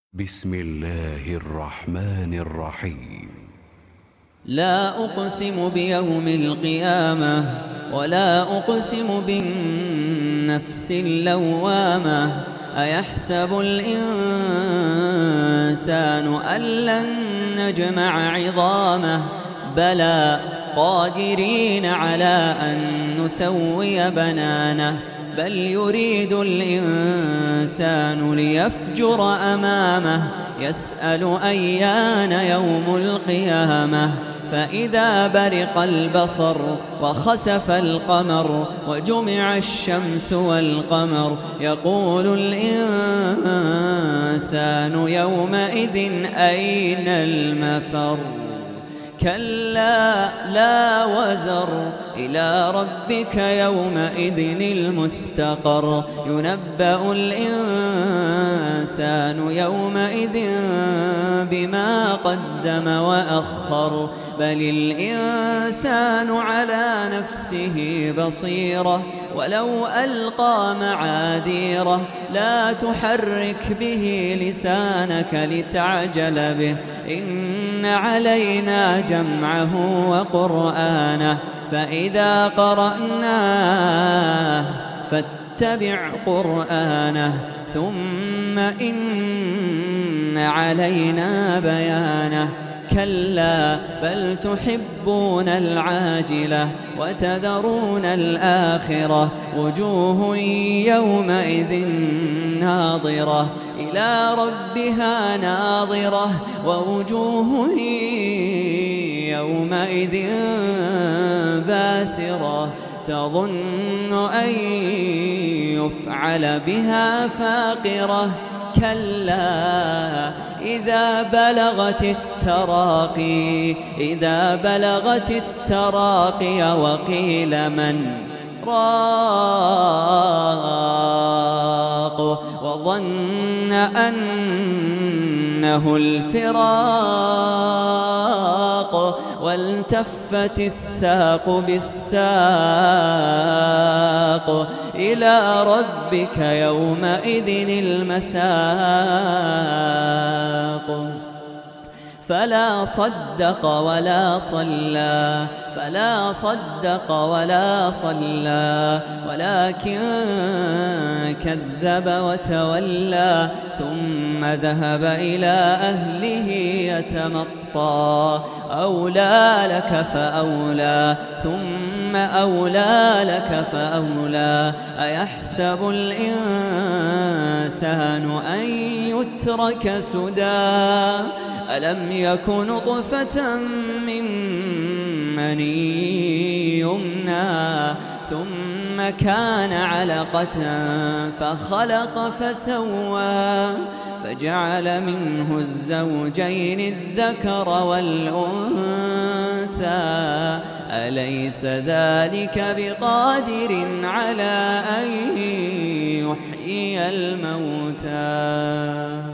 بسم الله الرحمن الرحيم. لا أقسم بيوم القيامة ولا أقسم بالنفس اللوامة. أيحسب الإنسان أن لن نجمع عظامه بلى قادرين على أن نسوي بنانه بل يريد الإنسان ليفجر أمامه يسأل أيان يوم القيامة. فإذا برق البصر وخسف القمر وجمع الشمس والقمر يقول الإنسان يومئذ أين المفر. كلا لا وزر إلى ربك يومئذ المستقر. ينبأ الإنسان يومئذ بما قدم وأخر بل الإنسان على نفسه بصيرة ولو ألقى معاذيره. لا تحرك به لسانك لتعجل به إن علينا جمعه وقرآنه فإذا قرأناه فاتبع قرآنه ثم إن علينا بيانه. كلا بل تحبون العاجلة وتذرون الآخرة وجوه يومئذ ناظرة إلى ربها ناظرة ووجوه يومئذ باسرة تظن أن يفعل بها فاقرة. كلا إذا بلغت التراقي وقيل من راق وظن أنه الفراق والتفت الساق بالساق إلى ربك يومئذ المساق. فلا صدق ولا صلى ولكن كذب وتولى ثم ذهب إلى أهله يتمطى. أولى لك فأولى ثم أولى لك فأولى. أيحسب الإنسان أن يترك سدى ألم يك نطفة من مني يمنى ثم كان علقة فخلق فسوى فجعل منه الزوجين الذكر والأنثى. أليس ذلك بقادر على أن يحيي الموتى.